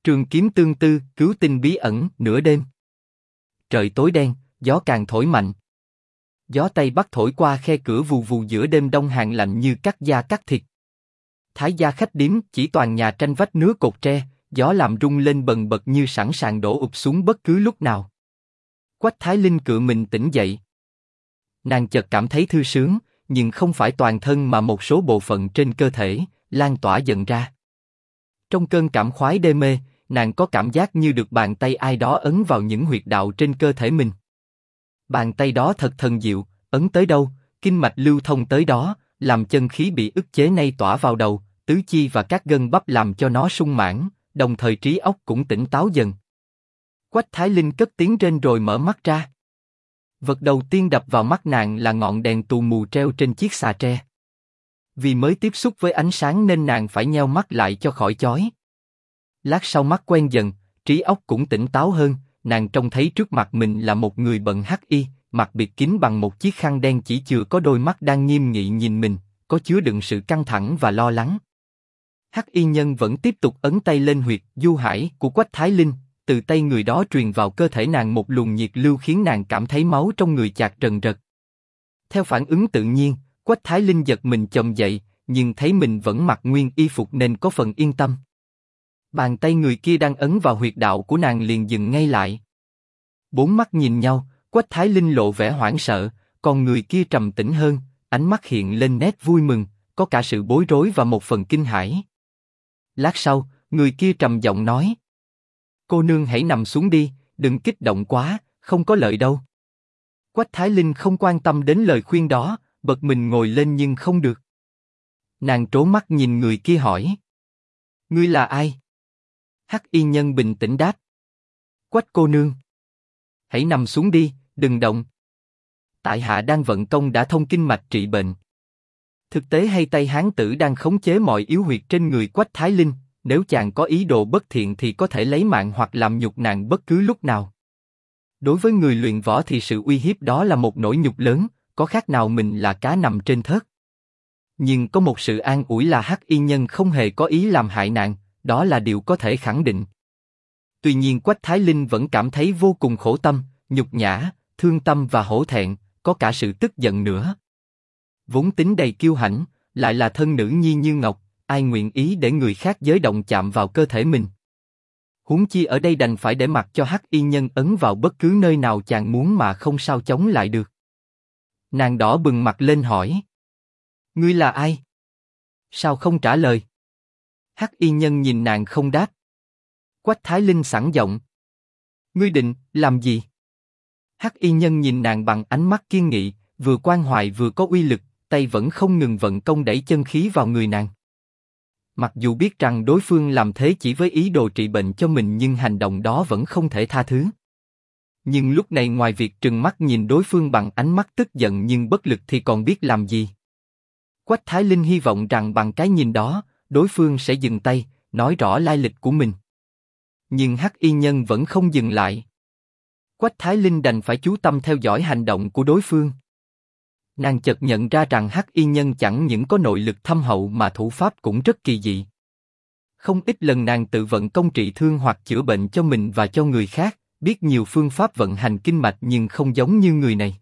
Trường kiếm tương tư, cứu tinh bí ẩn, nửa đêm. Trời tối đen, gió càng thổi mạnh. Gió Tây Bắc thổi qua khe cửa vù vù giữa đêm đông hàng lạnh như cắt da cắt thịt. Thái gia khách điếm chỉ toàn nhà tranh vách nứa cột tre, gió làm rung lên bần bật như sẵn sàng đổ ụp xuống bất cứ lúc nào. Quách Thái Linh cựa mình tỉnh dậy. Nàng chợt cảm thấy thư sướng, nhưng không phải toàn thân mà một số bộ phận trên cơ thể, lan tỏa dần ra. Trong cơn cảm khoái đê mê, nàng có cảm giác như được bàn tay ai đó ấn vào những huyệt đạo trên cơ thể mình. Bàn tay đó thật thần diệu, ấn tới đâu, kinh mạch lưu thông tới đó, làm chân khí bị ức chế nay tỏa vào đầu, tứ chi và các gân bắp làm cho nó sung mãn, đồng thời trí óc cũng tỉnh táo dần. Quách Thái Linh cất tiếng rên rồi mở mắt ra. Vật đầu tiên đập vào mắt nàng là ngọn đèn tù mù treo trên chiếc xà tre. Vì mới tiếp xúc với ánh sáng nên nàng phải nheo mắt lại cho khỏi chói. Lát sau mắt quen dần, trí óc cũng tỉnh táo hơn, nàng trông thấy trước mặt mình là một người bận hắc y, mặt bịt kín bằng một chiếc khăn đen, chỉ chừa có đôi mắt đang nghiêm nghị nhìn mình, có chứa đựng sự căng thẳng và lo lắng. Hắc y nhân vẫn tiếp tục ấn tay lên huyệt du hải của Quách Thái Linh, từ tay người đó truyền vào cơ thể nàng một luồng nhiệt lưu khiến nàng cảm thấy máu trong người chạc rần rật. Theo phản ứng tự nhiên, Quách Thái Linh giật mình chồm dậy, nhưng thấy mình vẫn mặc nguyên y phục nên có phần yên tâm. Bàn tay người kia đang ấn vào huyệt đạo của nàng liền dừng ngay lại. Bốn mắt nhìn nhau, Quách Thái Linh lộ vẻ hoảng sợ, còn người kia trầm tĩnh hơn, ánh mắt hiện lên nét vui mừng, có cả sự bối rối và một phần kinh hãi. Lát sau, người kia trầm giọng nói: "Cô nương hãy nằm xuống đi, đừng kích động quá, không có lợi đâu." Quách Thái Linh không quan tâm đến lời khuyên đó, bật mình ngồi lên nhưng không được. Nàng trố mắt nhìn người kia hỏi: "Ngươi là ai?" Hắc y nhân bình tĩnh đáp: "Quách cô nương. Hãy nằm xuống đi, đừng động. Tại hạ đang vận công đã thông kinh mạch trị bệnh. Thực tế hay tay hán tử đang khống chế mọi yếu huyệt trên người Quách Thái Linh, nếu chàng có ý đồ bất thiện thì có thể lấy mạng hoặc làm nhục nàng bất cứ lúc nào. Đối với người luyện võ thì sự uy hiếp đó là một nỗi nhục lớn, có khác nào mình là cá nằm trên thớt. Nhưng có một sự an ủi là Hắc y nhân không hề có ý làm hại nàng, đó là điều có thể khẳng định." Tuy nhiên Quách Thái Linh vẫn cảm thấy vô cùng khổ tâm, nhục nhã, thương tâm và hổ thẹn, có cả sự tức giận nữa. Vốn tính đầy kiêu hãnh, lại là thân nữ nhi như ngọc, ai nguyện ý để người khác giới động chạm vào cơ thể mình. Huống chi ở đây đành phải để mặc cho Hắc y nhân ấn vào bất cứ nơi nào chàng muốn mà không sao chống lại được. Nàng đỏ bừng mặt lên hỏi: "Ngươi là ai? Sao không trả lời?" Hắc y nhân nhìn nàng không đáp. Quách Thái Linh sẵn giọng: "Ngươi định làm gì?" Hắc y nhân nhìn nàng bằng ánh mắt kiên nghị, vừa quan hoài vừa có uy lực, tay vẫn không ngừng vận công đẩy chân khí vào người nàng. Mặc dù biết rằng đối phương làm thế chỉ với ý đồ trị bệnh cho mình nhưng hành động đó vẫn không thể tha thứ. Nhưng lúc này ngoài việc trừng mắt nhìn đối phương bằng ánh mắt tức giận nhưng bất lực thì còn biết làm gì. Quách Thái Linh hy vọng rằng bằng cái nhìn đó, đối phương sẽ dừng tay, nói rõ lai lịch của mình. Nhưng Hắc y nhân vẫn không dừng lại. Quách Thái Linh đành phải chú tâm theo dõi hành động của đối phương. Nàng chợt nhận ra rằng Hắc y nhân chẳng những có nội lực thâm hậu mà thủ pháp cũng rất kỳ dị. Không ít lần nàng tự vận công trị thương hoặc chữa bệnh cho mình và cho người khác, biết nhiều phương pháp vận hành kinh mạch nhưng không giống như người này.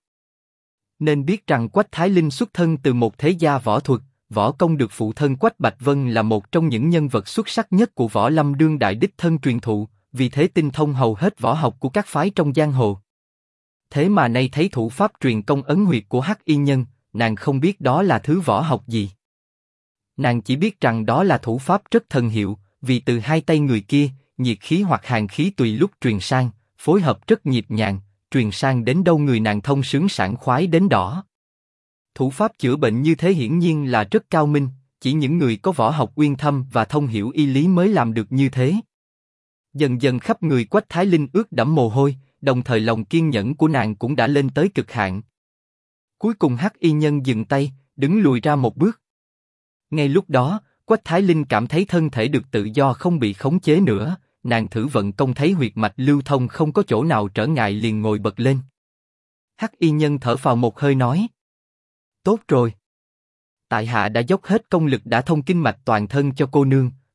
Nên biết rằng Quách Thái Linh xuất thân từ một thế gia võ thuật, võ công được phụ thân Quách Bạch Vân là một trong những nhân vật xuất sắc nhất của võ lâm đương đại đích thân truyền thụ, vì thế tinh thông hầu hết võ học của các phái trong giang hồ. Thế mà nay thấy thủ pháp truyền công ấn huyệt của Hắc y nhân, nàng không biết đó là thứ võ học gì. Nàng chỉ biết rằng đó là thủ pháp rất thần hiệu, vì từ hai tay người kia, nhiệt khí hoặc hàn khí tùy lúc truyền sang, phối hợp rất nhịp nhàng, truyền sang đến đâu người nàng thông sướng sảng khoái đến đó. Thủ pháp chữa bệnh như thế hiển nhiên là rất cao minh, chỉ những người có võ học uyên thâm và thông hiểu y lý mới làm được như thế. Dần dần khắp người Quách Thái Linh ướt đẫm mồ hôi, đồng thời lòng kiên nhẫn của nàng cũng đã lên tới cực hạn. Cuối cùng Hắc y nhân dừng tay, đứng lùi ra một bước. Ngay lúc đó, Quách Thái Linh cảm thấy thân thể được tự do không bị khống chế nữa, nàng thử vận công thấy huyệt mạch lưu thông không có chỗ nào trở ngại liền ngồi bật lên. Hắc y nhân thở phào một hơi nói: "Tốt rồi. Tại hạ đã dốc hết công lực đã thông kinh mạch toàn thân cho cô nương,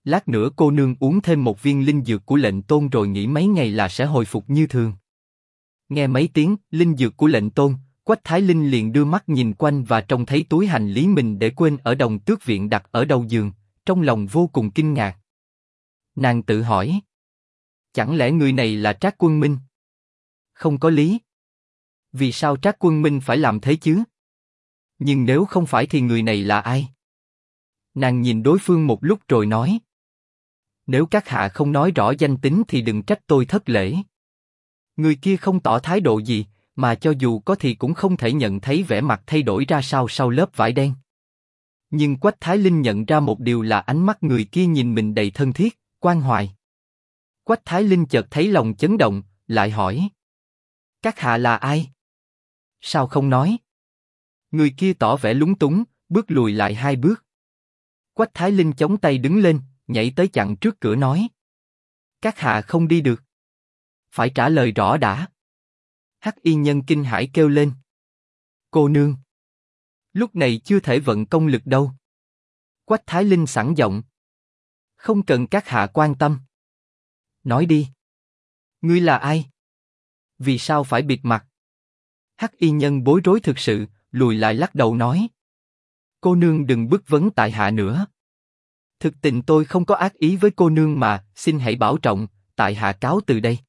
lát nữa cô nương uống thêm một viên linh dược của lệnh tôn rồi nghỉ mấy ngày là sẽ hồi phục như thường. Nghe mấy tiếng linh dược của lệnh tôn, Quách Thái Linh liền đưa mắt nhìn quanh và trông thấy túi hành lý mình để quên ở Đồng Tước viện đặt ở đầu giường, trong lòng vô cùng kinh ngạc. Nàng tự hỏi, chẳng lẽ người này là Trác Quân Minh? Không có lý. Vì sao Trác Quân Minh phải làm thế chứ? Nhưng nếu không phải thì người này là ai? Nàng nhìn đối phương một lúc rồi nói, nếu các hạ không nói rõ danh tính thì đừng trách tôi thất lễ. Người kia không tỏ thái độ gì, mà cho dù có thì cũng không thể nhận thấy vẻ mặt thay đổi ra sao sau lớp vải đen. Nhưng Quách Thái Linh nhận ra một điều là ánh mắt người kia nhìn mình đầy thân thiết, quan hoài. Quách Thái Linh chợt thấy lòng chấn động, lại hỏi, các hạ là ai? Sao không nói? Người kia tỏ vẻ lúng túng, bước lùi lại 2 bước. Quách Thái Linh chống tay đứng lên, nhảy tới chặn trước cửa nói, các hạ không đi được. Phải trả lời rõ đã. Hắc y nhân kinh hãi kêu lên, cô nương, lúc này chưa thể vận công lực đâu. Quách Thái Linh sẵn giọng, không cần các hạ quan tâm. Nói đi. Ngươi là ai? Vì sao phải bịt mặt? Hắc y nhân bối rối thực sự, lùi lại lắc đầu nói, cô nương đừng bức vấn tại hạ nữa. Thực tình tôi không có ác ý với cô nương mà, xin hãy bảo trọng, tại hạ cáo từ đây.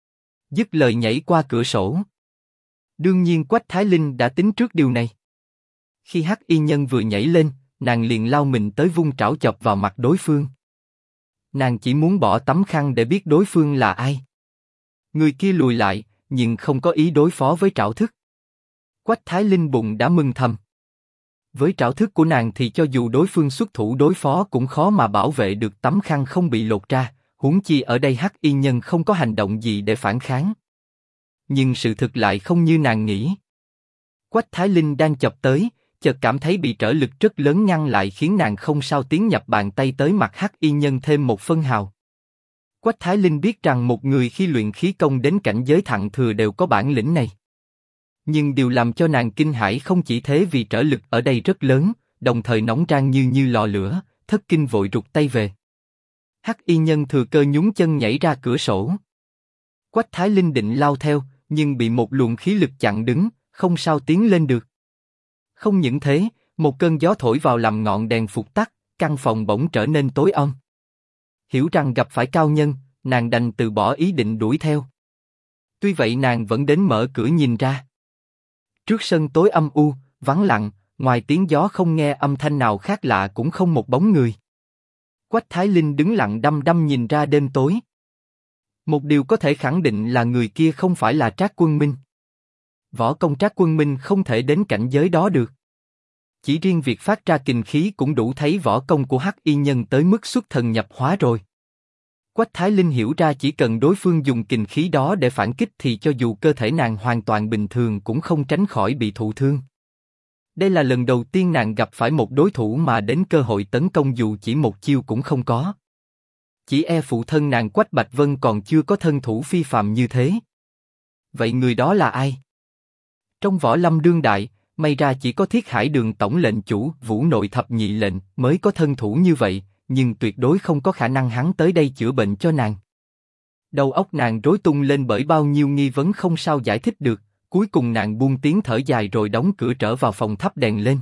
Dứt lời nhảy qua cửa sổ. Đương nhiên Quách Thái Linh đã tính trước điều này. Khi Hắc y nhân vừa nhảy lên, nàng liền lao mình tới vung trảo chọc vào mặt đối phương. Nàng chỉ muốn bỏ tấm khăn để biết đối phương là ai. Người kia lùi lại, nhưng không có ý đối phó với trảo thức. Quách Thái Linh bụng đã mừng thầm. Với trảo thức của nàng thì cho dù đối phương xuất thủ đối phó cũng khó mà bảo vệ được tấm khăn không bị lột ra, huống chi ở đây Hắc y nhân không có hành động gì để phản kháng. Nhưng sự thực lại không như nàng nghĩ. Quách Thái Linh đang chộp tới, chợt cảm thấy bị trở lực rất lớn ngăn lại khiến nàng không sao tiến nhập bàn tay tới mặt Hắc y nhân thêm một phân hào. Quách Thái Linh biết rằng một người khi luyện khí công đến cảnh giới thặng thừa đều có bản lĩnh này. Nhưng điều làm cho nàng kinh hãi không chỉ thế vì trở lực ở đây rất lớn, đồng thời nóng rang như lò lửa, thất kinh vội rụt tay về. Hắc y nhân thừa cơ nhún chân nhảy ra cửa sổ. Quách Thái Linh định lao theo, nhưng bị một luồng khí lực chặn đứng, không sao tiến lên được. Không những thế, một cơn gió thổi vào làm ngọn đèn phụt tắt, căn phòng bỗng trở nên tối om. Hiểu rằng gặp phải cao nhân, nàng đành từ bỏ ý định đuổi theo. Tuy vậy nàng vẫn đến mở cửa nhìn ra. Trước sân tối âm u, vắng lặng, ngoài tiếng gió không nghe âm thanh nào khác lạ cũng không một bóng người. Quách Thái Linh đứng lặng đăm đăm nhìn ra đêm tối. Một điều có thể khẳng định là người kia không phải là Trác Quân Minh. Võ công Trác Quân Minh không thể đến cảnh giới đó được. Chỉ riêng việc phát ra kình khí cũng đủ thấy võ công của Hắc y nhân tới mức xuất thần nhập hóa rồi. Quách Thái Linh hiểu ra chỉ cần đối phương dùng kình khí đó để phản kích thì cho dù cơ thể nàng hoàn toàn bình thường cũng không tránh khỏi bị thụ thương. Đây là lần đầu tiên nàng gặp phải một đối thủ mà đến cơ hội tấn công dù chỉ một chiêu cũng không có. Chỉ e phụ thân nàng Quách Bạch Vân còn chưa có thân thủ phi phàm như thế. Vậy người đó là ai? Trong võ lâm đương đại, may ra chỉ có Thiết Hải Đường tổng lệnh chủ Vũ Nội thập nhị lệnh mới có thân thủ như vậy, nhưng tuyệt đối không có khả năng hắn tới đây chữa bệnh cho nàng. Đầu óc nàng rối tung lên bởi bao nhiêu nghi vấn không sao giải thích được, cuối cùng nàng buông tiếng thở dài rồi đóng cửa trở vào phòng thắp đèn lên.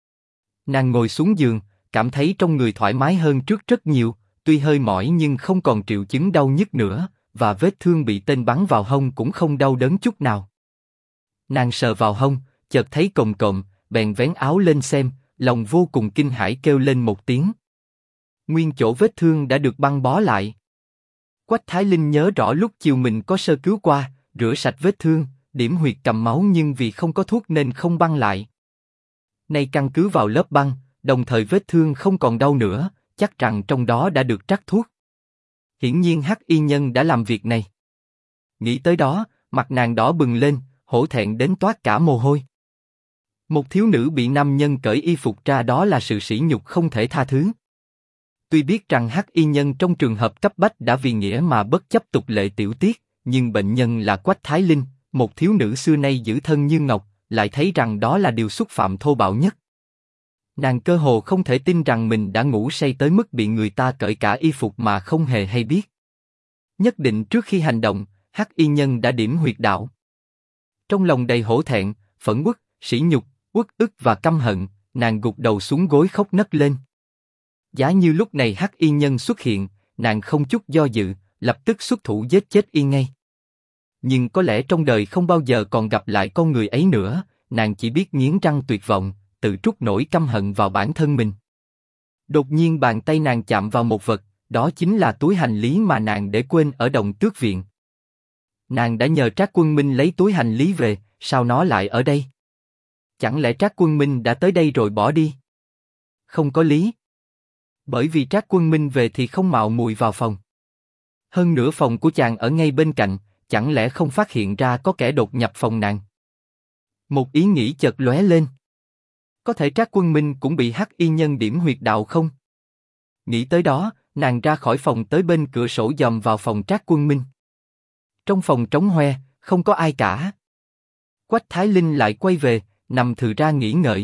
Nàng ngồi xuống giường, cảm thấy trong người thoải mái hơn trước rất nhiều, tuy hơi mỏi nhưng không còn triệu chứng đau nhức nữa, và vết thương bị tên bắn vào hông cũng không đau đớn chút nào. Nàng sờ vào hông, chợt thấy cồm cộm, bèn vén áo lên xem, lòng vô cùng kinh hãi kêu lên một tiếng. Nguyên chỗ vết thương đã được băng bó lại. Quách Thái Linh nhớ rõ lúc chiều mình có sơ cứu qua, rửa sạch vết thương, điểm huyệt cầm máu nhưng vì không có thuốc nên không băng lại. Nay căn cứ vào lớp băng, đồng thời vết thương không còn đau nữa, chắc rằng trong đó đã được trắc thuốc. Hiển nhiên Hắc y nhân đã làm việc này. Nghĩ tới đó, mặt nàng đỏ bừng lên, hổ thẹn đến toát cả mồ hôi. Một thiếu nữ bị nam nhân cởi y phục ra đó là sự sỉ nhục không thể tha thứ. Tuy biết rằng Hắc y nhân trong trường hợp cấp bách đã vì nghĩa mà bất chấp tục lệ tiểu tiết, nhưng bệnh nhân là Quách Thái Linh, một thiếu nữ xưa nay giữ thân như ngọc, lại thấy rằng đó là điều xúc phạm thô bạo nhất. Nàng cơ hồ không thể tin rằng mình đã ngủ say tới mức bị người ta cởi cả y phục mà không hề hay biết. Nhất định trước khi hành động, Hắc Y Nhân đã điểm huyệt đạo. Trong lòng đầy hổ thẹn, phẫn uất, sỉ nhục, uất ức và căm hận, nàng gục đầu xuống gối khóc nấc lên. Giá như lúc này Hắc Y Nhân xuất hiện, nàng không chút do dự, lập tức xuất thủ giết chết y ngay. Nhưng có lẽ trong đời không bao giờ còn gặp lại con người ấy nữa, nàng chỉ biết nghiến răng tuyệt vọng, tự trút nỗi căm hận vào bản thân mình. Đột nhiên bàn tay nàng chạm vào một vật, đó chính là túi hành lý mà nàng để quên ở Đồng Tước Viện. Nàng đã nhờ Trác Quân Minh lấy túi hành lý về, sao nó lại ở đây? Chẳng lẽ Trác Quân Minh đã tới đây rồi bỏ đi? Không có lý. Bởi vì Trác Quân Minh về thì không mạo muội vào phòng. Hơn nữa phòng của chàng ở ngay bên cạnh, chẳng lẽ không phát hiện ra có kẻ đột nhập phòng nàng? Một ý nghĩ chợt lóe lên. Có thể Trác Quân Minh cũng bị Hắc Y Nhân điểm huyệt đạo không? Nghĩ tới đó, nàng ra khỏi phòng tới bên cửa sổ dòm vào phòng Trác Quân Minh. Trong phòng trống hoe, không có ai cả. Quách Thái Linh lại quay về, nằm thừ ra nghĩ ngợi.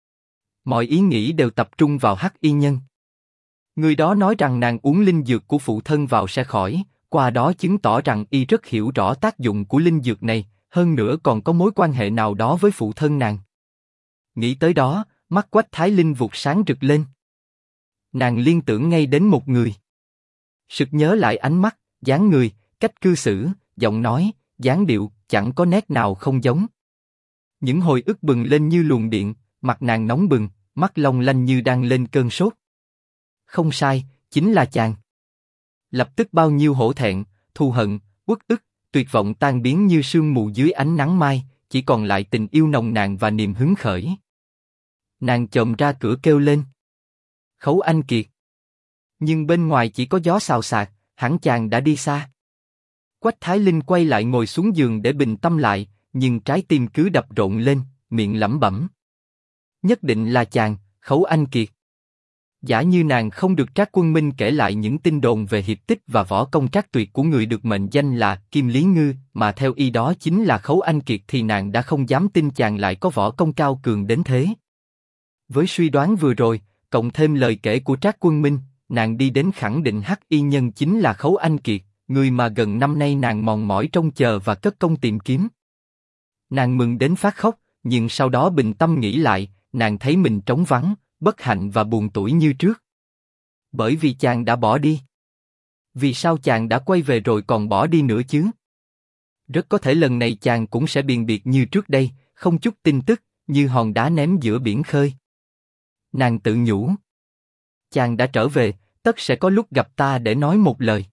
Mọi ý nghĩ đều tập trung vào Hắc Y Nhân. Người đó nói rằng nàng uống linh dược của phụ thân vào sẽ khỏi, qua đó chứng tỏ rằng y rất hiểu rõ tác dụng của linh dược này, hơn nữa còn có mối quan hệ nào đó với phụ thân nàng. Nghĩ tới đó, mắt Quách Thái Linh vụt sáng rực lên. Nàng liên tưởng ngay đến một người. Sực nhớ lại ánh mắt, dáng người, cách cư xử, giọng nói, dáng điệu, chẳng có nét nào không giống. Những hồi ức bừng lên như luồng điện, mặt nàng nóng bừng, mắt long lanh như đang lên cơn sốt. Không sai, chính là chàng. Lập tức bao nhiêu hổ thẹn, thù hận, uất ức, tuyệt vọng tan biến như sương mù dưới ánh nắng mai, chỉ còn lại tình yêu nồng nàn và niềm hứng khởi. Nàng chồm ra cửa kêu lên. Khấu Anh Kiệt. Nhưng bên ngoài chỉ có gió xào xạc, hẳn chàng đã đi xa. Quách Thái Linh quay lại ngồi xuống giường để bình tâm lại, nhưng trái tim cứ đập rộn lên, miệng lẩm bẩm. Nhất định là chàng, Khấu Anh Kiệt. Giả như nàng không được Trác Quân Minh kể lại những tin đồn về hiệp tích và võ công trác tuyệt của người được mệnh danh là Kim Lý Ngư, mà theo y đó chính là Khấu Anh Kiệt, thì nàng đã không dám tin chàng lại có võ công cao cường đến thế. Với suy đoán vừa rồi, cộng thêm lời kể của Trác Quân Minh, nàng đi đến khẳng định Hắc Y Nhân chính là Khấu Anh Kiệt, người mà gần năm nay nàng mòn mỏi trông chờ và cất công tìm kiếm. Nàng mừng đến phát khóc, nhưng sau đó bình tâm nghĩ lại, nàng thấy mình trống vắng, bất hạnh và buồn tủi như trước. Bởi vì chàng đã bỏ đi. Vì sao chàng đã quay về rồi còn bỏ đi nữa chứ? Rất có thể lần này chàng cũng sẽ biền biệt như trước đây, không chút tin tức, như hòn đá ném giữa biển khơi. Nàng tự nhủ. Chàng đã trở về, tất sẽ có lúc gặp ta để nói một lời.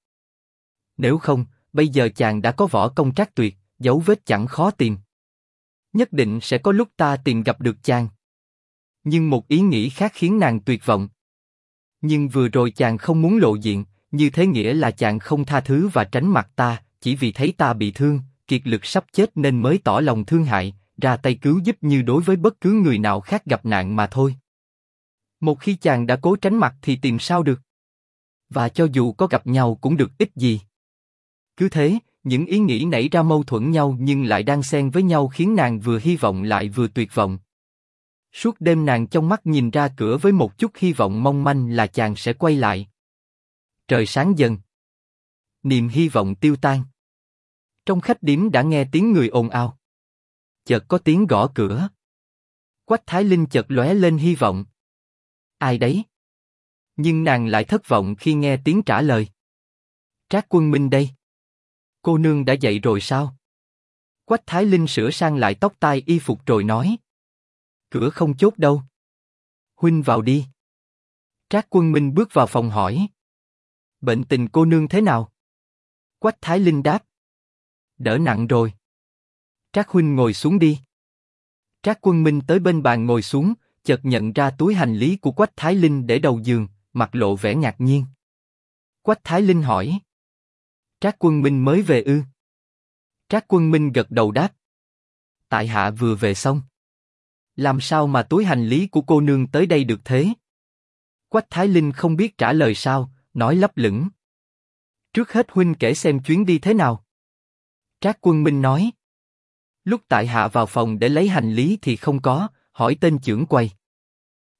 Nếu không, bây giờ chàng đã có võ công trác tuyệt, dấu vết chẳng khó tìm. Nhất định sẽ có lúc ta tìm gặp được chàng. Nhưng một ý nghĩ khác khiến nàng tuyệt vọng. Nhưng vừa rồi chàng không muốn lộ diện, như thế nghĩa là chàng không tha thứ và tránh mặt ta, chỉ vì thấy ta bị thương, kiệt lực sắp chết nên mới tỏ lòng thương hại, ra tay cứu giúp như đối với bất cứ người nào khác gặp nạn mà thôi. Một khi chàng đã cố tránh mặt thì tìm sao được? Và cho dù có gặp nhau cũng được ích gì. Cứ thế, những ý nghĩ nảy ra mâu thuẫn nhau nhưng lại đang xen với nhau khiến nàng vừa hy vọng lại vừa tuyệt vọng. Suốt đêm nàng trong mắt nhìn ra cửa với một chút hy vọng mong manh là chàng sẽ quay lại. Trời sáng dần. Niềm hy vọng tiêu tan. Trong khách điếm đã nghe tiếng người ồn ào. Chợt có tiếng gõ cửa. Quách Thái Linh chợt lóe lên hy vọng. Ai đấy? Nhưng nàng lại thất vọng khi nghe tiếng trả lời. Trác Quân Minh đây. Cô nương đã dậy rồi sao? Quách Thái Linh sửa sang lại tóc tai y phục rồi nói. Cửa không chốt đâu. Huynh vào đi. Trác Quân Minh bước vào phòng hỏi. Bệnh tình cô nương thế nào? Quách Thái Linh đáp. Đỡ nặng rồi. Trác huynh ngồi xuống đi. Trác Quân Minh tới bên bàn ngồi xuống, chợt nhận ra túi hành lý của Quách Thái Linh để đầu giường, mặt lộ vẻ ngạc nhiên. Quách Thái Linh hỏi. Trác Quân Minh mới về ư? Trác Quân Minh gật đầu đáp. Tại hạ vừa về xong. Làm sao mà túi hành lý của cô nương tới đây được thế? Quách Thái Linh không biết trả lời sao, nói lấp lửng. Trước hết huynh kể xem chuyến đi thế nào. Trác Quân Minh nói. Lúc tại hạ vào phòng để lấy hành lý thì không có, hỏi tên chưởng quầy.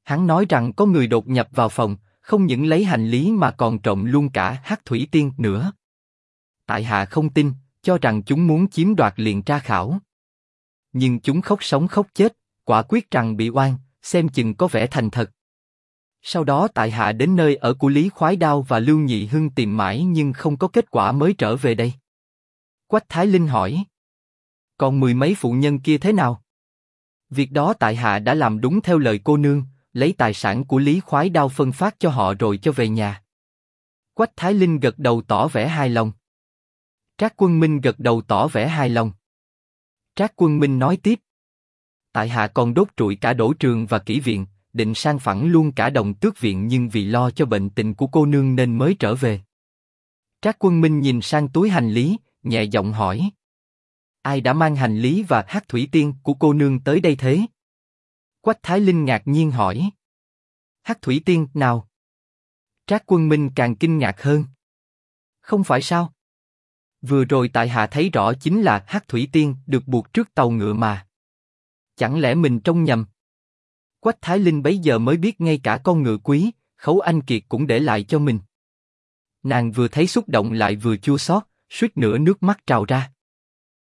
Hắn nói rằng có người đột nhập vào phòng, không những lấy hành lý mà còn trộm luôn cả hắc thủy tiên nữa. Tại hạ không tin, cho rằng chúng muốn chiếm đoạt liền tra khảo. Nhưng chúng khóc sống khóc chết, quả quyết rằng bị oan, xem chừng có vẻ thành thật. Sau đó tại hạ đến nơi ở của Lý Khoái Đao và Lưu Nhị Hưng tìm mãi nhưng không có kết quả mới trở về đây. Quách Thái Linh hỏi. Còn 10 mấy phụ nhân kia thế nào? Việc đó tại hạ đã làm đúng theo lời cô nương, lấy tài sản của Lý Khoái Đao phân phát cho họ rồi cho về nhà. Quách Thái Linh gật đầu tỏ vẻ hài lòng. Trác Quân Minh gật đầu tỏ vẻ hài lòng. Trác Quân Minh nói tiếp. Tại hạ còn đốt trụi cả đỗ trường và kỹ viện, định sang phẳng luôn cả Đồng Tước viện nhưng vì lo cho bệnh tình của cô nương nên mới trở về. Trác Quân Minh nhìn sang túi hành lý, nhẹ giọng hỏi. Ai đã mang hành lý và hắc thủy tiên của cô nương tới đây thế? Quách Thái Linh ngạc nhiên hỏi. Hắc thủy tiên nào? Trác Quân Minh càng kinh ngạc hơn. Không phải sao? Vừa rồi tại hạ thấy rõ chính là hắc thủy tiên được buộc trước tàu ngựa mà. Chẳng lẽ mình trông nhầm? Quách Thái Linh bấy giờ mới biết ngay cả con ngựa quý, Khấu Anh Kiệt cũng để lại cho mình. Nàng vừa thấy xúc động lại vừa chua xót, suýt nữa nước mắt trào ra.